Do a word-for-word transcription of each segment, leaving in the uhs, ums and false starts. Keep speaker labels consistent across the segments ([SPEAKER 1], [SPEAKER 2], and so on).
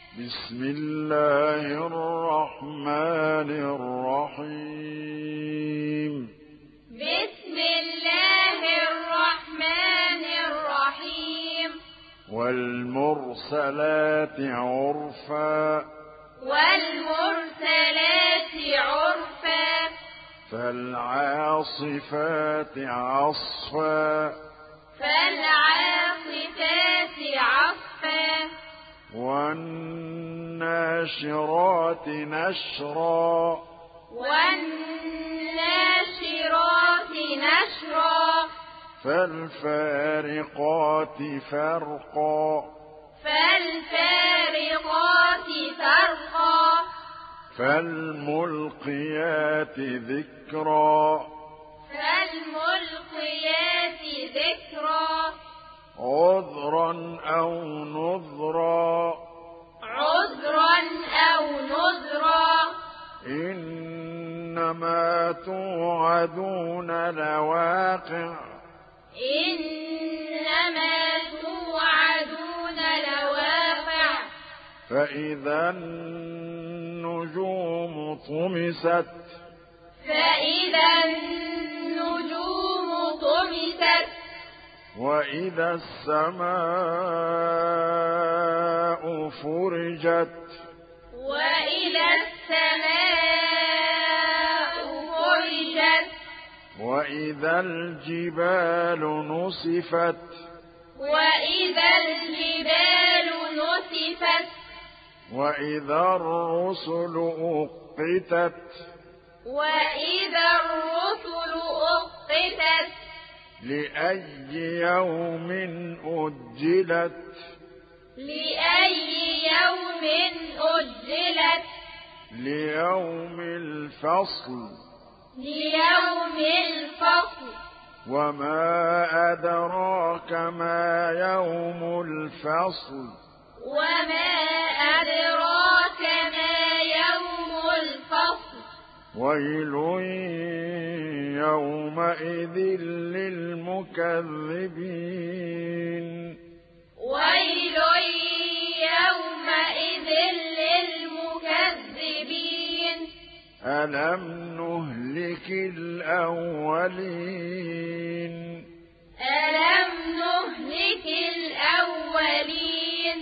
[SPEAKER 1] بسم الله الرحمن الرحيم.
[SPEAKER 2] بسم الله الرحمن الرحيم.
[SPEAKER 1] والمرسلات عرفا
[SPEAKER 2] والمرسلات عرفا
[SPEAKER 1] فالعاصفات عصفا
[SPEAKER 2] فالعاصفات عصفا
[SPEAKER 1] والناشرات نشرا
[SPEAKER 2] والناشرات نشرا
[SPEAKER 1] فالفارقات فرقا
[SPEAKER 2] فالفارقات فرقا
[SPEAKER 1] فالملقيات ذكرا
[SPEAKER 2] فالملقيات ذكرا
[SPEAKER 1] عذرا أو نذرا
[SPEAKER 2] عذرا أو نذرا
[SPEAKER 1] إنما توعدون لواقع
[SPEAKER 2] إنما توعدون لواقع
[SPEAKER 1] فإذا النجوم طمست
[SPEAKER 2] فإذا النجوم طمست
[SPEAKER 1] وإذا السماء فرجت
[SPEAKER 2] وإذا السماء فرجت
[SPEAKER 1] وإذا الجبال نسفت
[SPEAKER 2] وإذا الجبال نسفت
[SPEAKER 1] وإذا الرسل أقتت
[SPEAKER 2] وإذا الرسل أقتت
[SPEAKER 1] لأي يوم أجلت
[SPEAKER 2] لأي يوم أجلت
[SPEAKER 1] ليوم الفصل
[SPEAKER 2] ليوم الفصل
[SPEAKER 1] وما أدراك ما يوم الفصل
[SPEAKER 2] وما أدراك ما يوم الفصل
[SPEAKER 1] ويل يومئذ للمكذبين
[SPEAKER 2] ويل يومئذ للمكذبين
[SPEAKER 1] ألم نهلك الأولين
[SPEAKER 2] ألم نهلك الأولين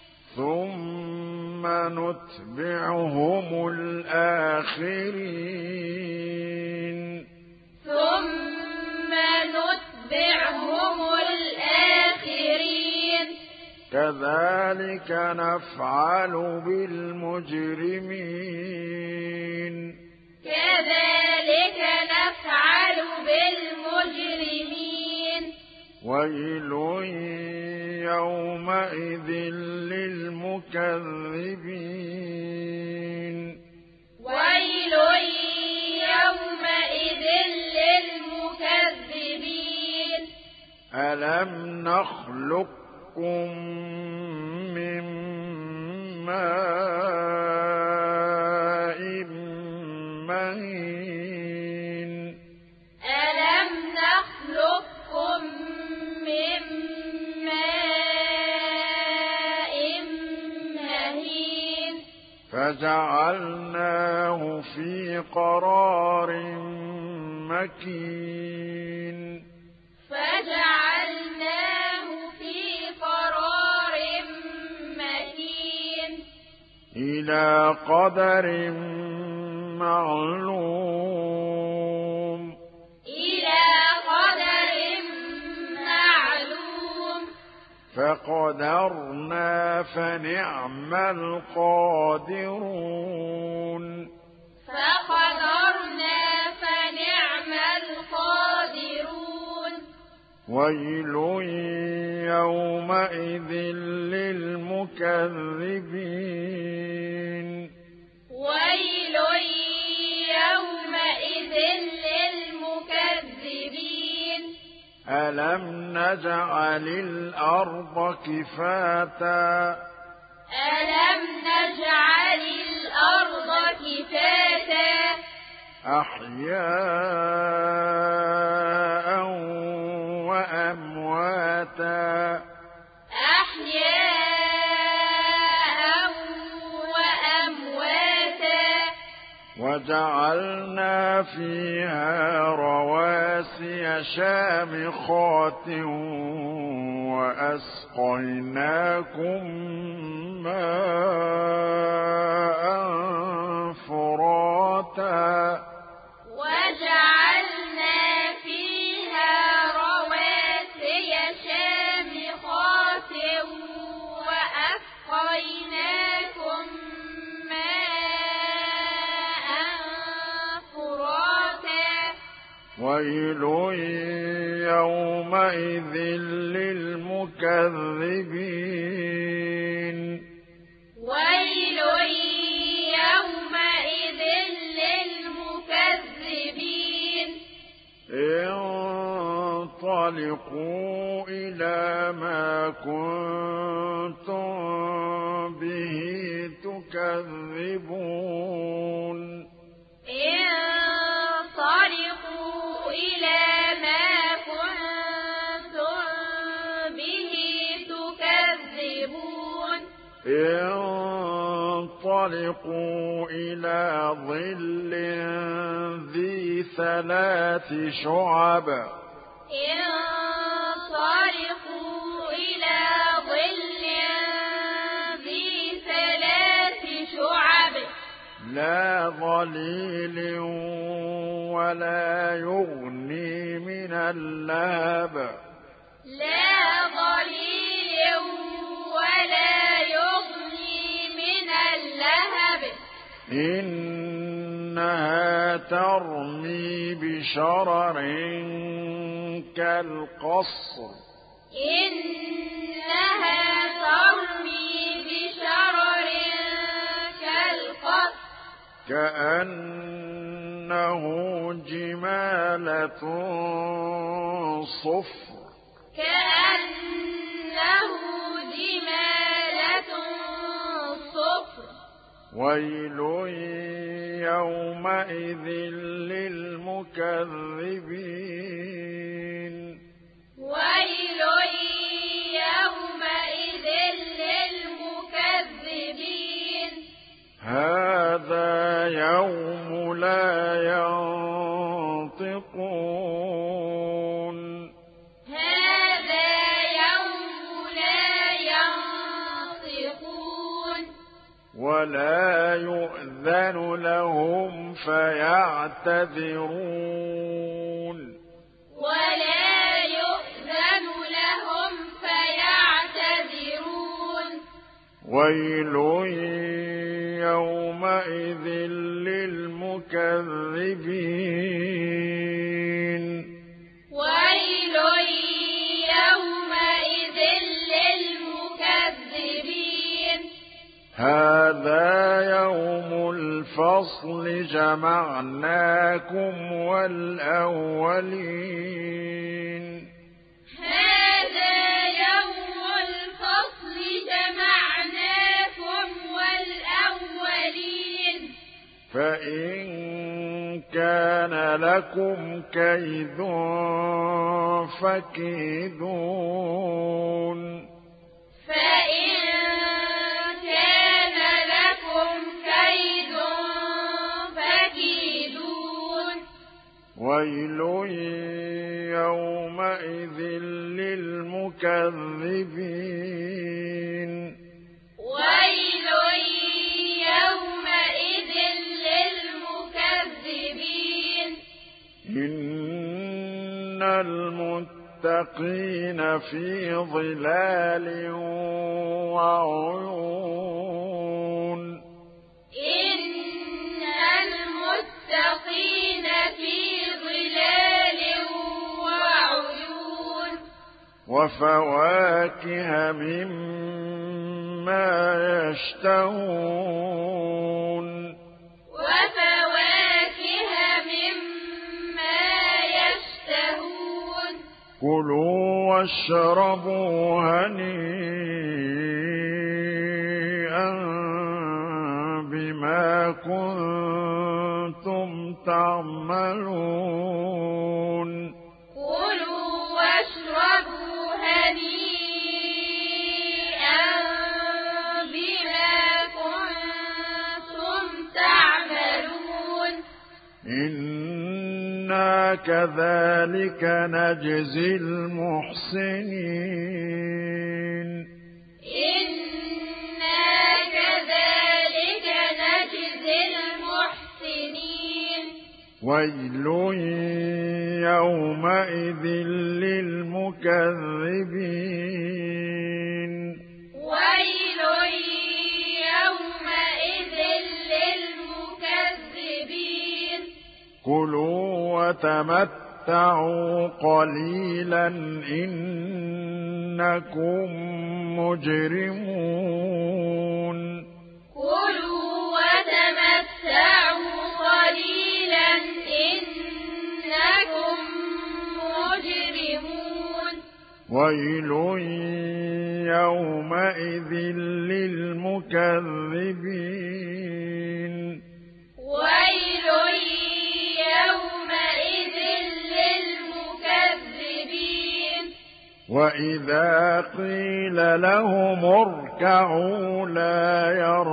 [SPEAKER 1] ثم نتبعهم الآخرين
[SPEAKER 2] ثم نتبعهم الآخرين
[SPEAKER 1] كذلك نفعل بالمجرمين
[SPEAKER 2] كذلك نفعل بالمجرمين
[SPEAKER 1] ويل يومئذ للمكذبين
[SPEAKER 2] ويل يومئذ للمكذبين
[SPEAKER 1] ألم نخلقكم من ماء مهين
[SPEAKER 2] ألم نخلقكم من ماء مهين
[SPEAKER 1] فجعلناه في قرار مكين
[SPEAKER 2] فجعلناه في قرار مكين
[SPEAKER 1] إلى قدر معلوم
[SPEAKER 2] إلى قدر معلوم
[SPEAKER 1] فقدرنا فنعم القادرون
[SPEAKER 2] فقدرنا فنعم القادرون
[SPEAKER 1] ويل يومئذ للمكذبين
[SPEAKER 2] ويل يومئذ للمكذبين
[SPEAKER 1] ألم نجعل الأرض كفاتا
[SPEAKER 2] ألم نجعل الأرض كفاتا
[SPEAKER 1] أحياء وأمواتا
[SPEAKER 2] أحياء
[SPEAKER 1] وجعلنا فيها رواسي شامخات وأسقيناكم ماء فراتا
[SPEAKER 2] وجعلنا فيها رواسي شامخات وأسقيناكم ماء فراتا
[SPEAKER 1] ويل يومئذ للمكذبين
[SPEAKER 2] ويل يومئذ للمكذبين
[SPEAKER 1] انطلقوا إلى ما كنتم به تكذبون
[SPEAKER 2] انطلقوا إلى ما كنتم به تكذبون
[SPEAKER 1] انطلقوا إلى ظل ذي ثلاث شعب
[SPEAKER 2] انطلقوا إلى ظل ذي ثلاث شعب
[SPEAKER 1] لا ظليل ولا يغني من اللهب
[SPEAKER 2] لا ظليل ولا يغني من اللهب
[SPEAKER 1] إنها ترمي بشرر كالقصر
[SPEAKER 2] إنها ترمي بشرر كالقصر
[SPEAKER 1] كأنه جمالة صفر
[SPEAKER 2] كأنه جمالة صفر
[SPEAKER 1] ويل يومئذ للمكذبين
[SPEAKER 2] ويل يومئذ للمكذبين
[SPEAKER 1] هذا يوم لا ينطقون
[SPEAKER 2] هذا يوم لا ينطقون
[SPEAKER 1] ولا يؤذن لهم فيعتذرون
[SPEAKER 2] ولا يؤذن لهم فيعتذرون
[SPEAKER 1] ويل يومئذ للمكذبين
[SPEAKER 2] ويل يومئذ للمكذبين
[SPEAKER 1] هذا يوم الفصل جمعناكم والأولين
[SPEAKER 2] هذا يوم الفصل جمعناكم والأولين
[SPEAKER 1] فإن كان لكم كيد فكيدون
[SPEAKER 2] فإن كان لكم كيد فكيدون
[SPEAKER 1] ويل يومئذ للمكذبين
[SPEAKER 2] ويل يومئذ للمكذبين
[SPEAKER 1] إن المتقين في ظلال وعيون
[SPEAKER 2] إن المتقين في ظلال وعيون
[SPEAKER 1] وفواكه مما يشتهون
[SPEAKER 2] وفواكه مما يشتهون
[SPEAKER 1] كلوا واشربوا هنيئا بما كنتم تعملون
[SPEAKER 2] كلوا واشربوا هنيئا بما كنتم تعملون
[SPEAKER 1] إنا كذلك نجزي المحسنين
[SPEAKER 2] إنا كذلك نجزي المحسنين
[SPEAKER 1] ويل يومئذ للمكذبين
[SPEAKER 2] ويل يومئذ للمكذبين
[SPEAKER 1] كلوا وتمتعوا قليلا إنكم مجرمون
[SPEAKER 2] كلوا وتمتعوا قليلا إنكم مجرمون
[SPEAKER 1] ويل يومئذ للمكذبين
[SPEAKER 2] ويل يومئذ للمكذبين
[SPEAKER 1] وإذا قيل لهم اركعوا لا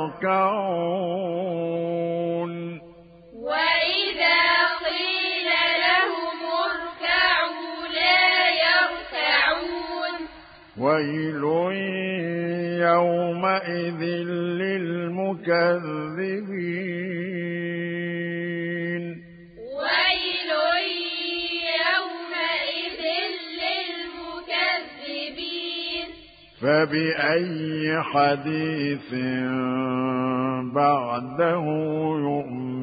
[SPEAKER 1] يركعون
[SPEAKER 2] وإذا قيل لهم اركعوا لا يركعون
[SPEAKER 1] ويل يومئذ للمكذبين
[SPEAKER 2] ويل يومئذ للمكذبين
[SPEAKER 1] فبأي حديث بعده يؤمنون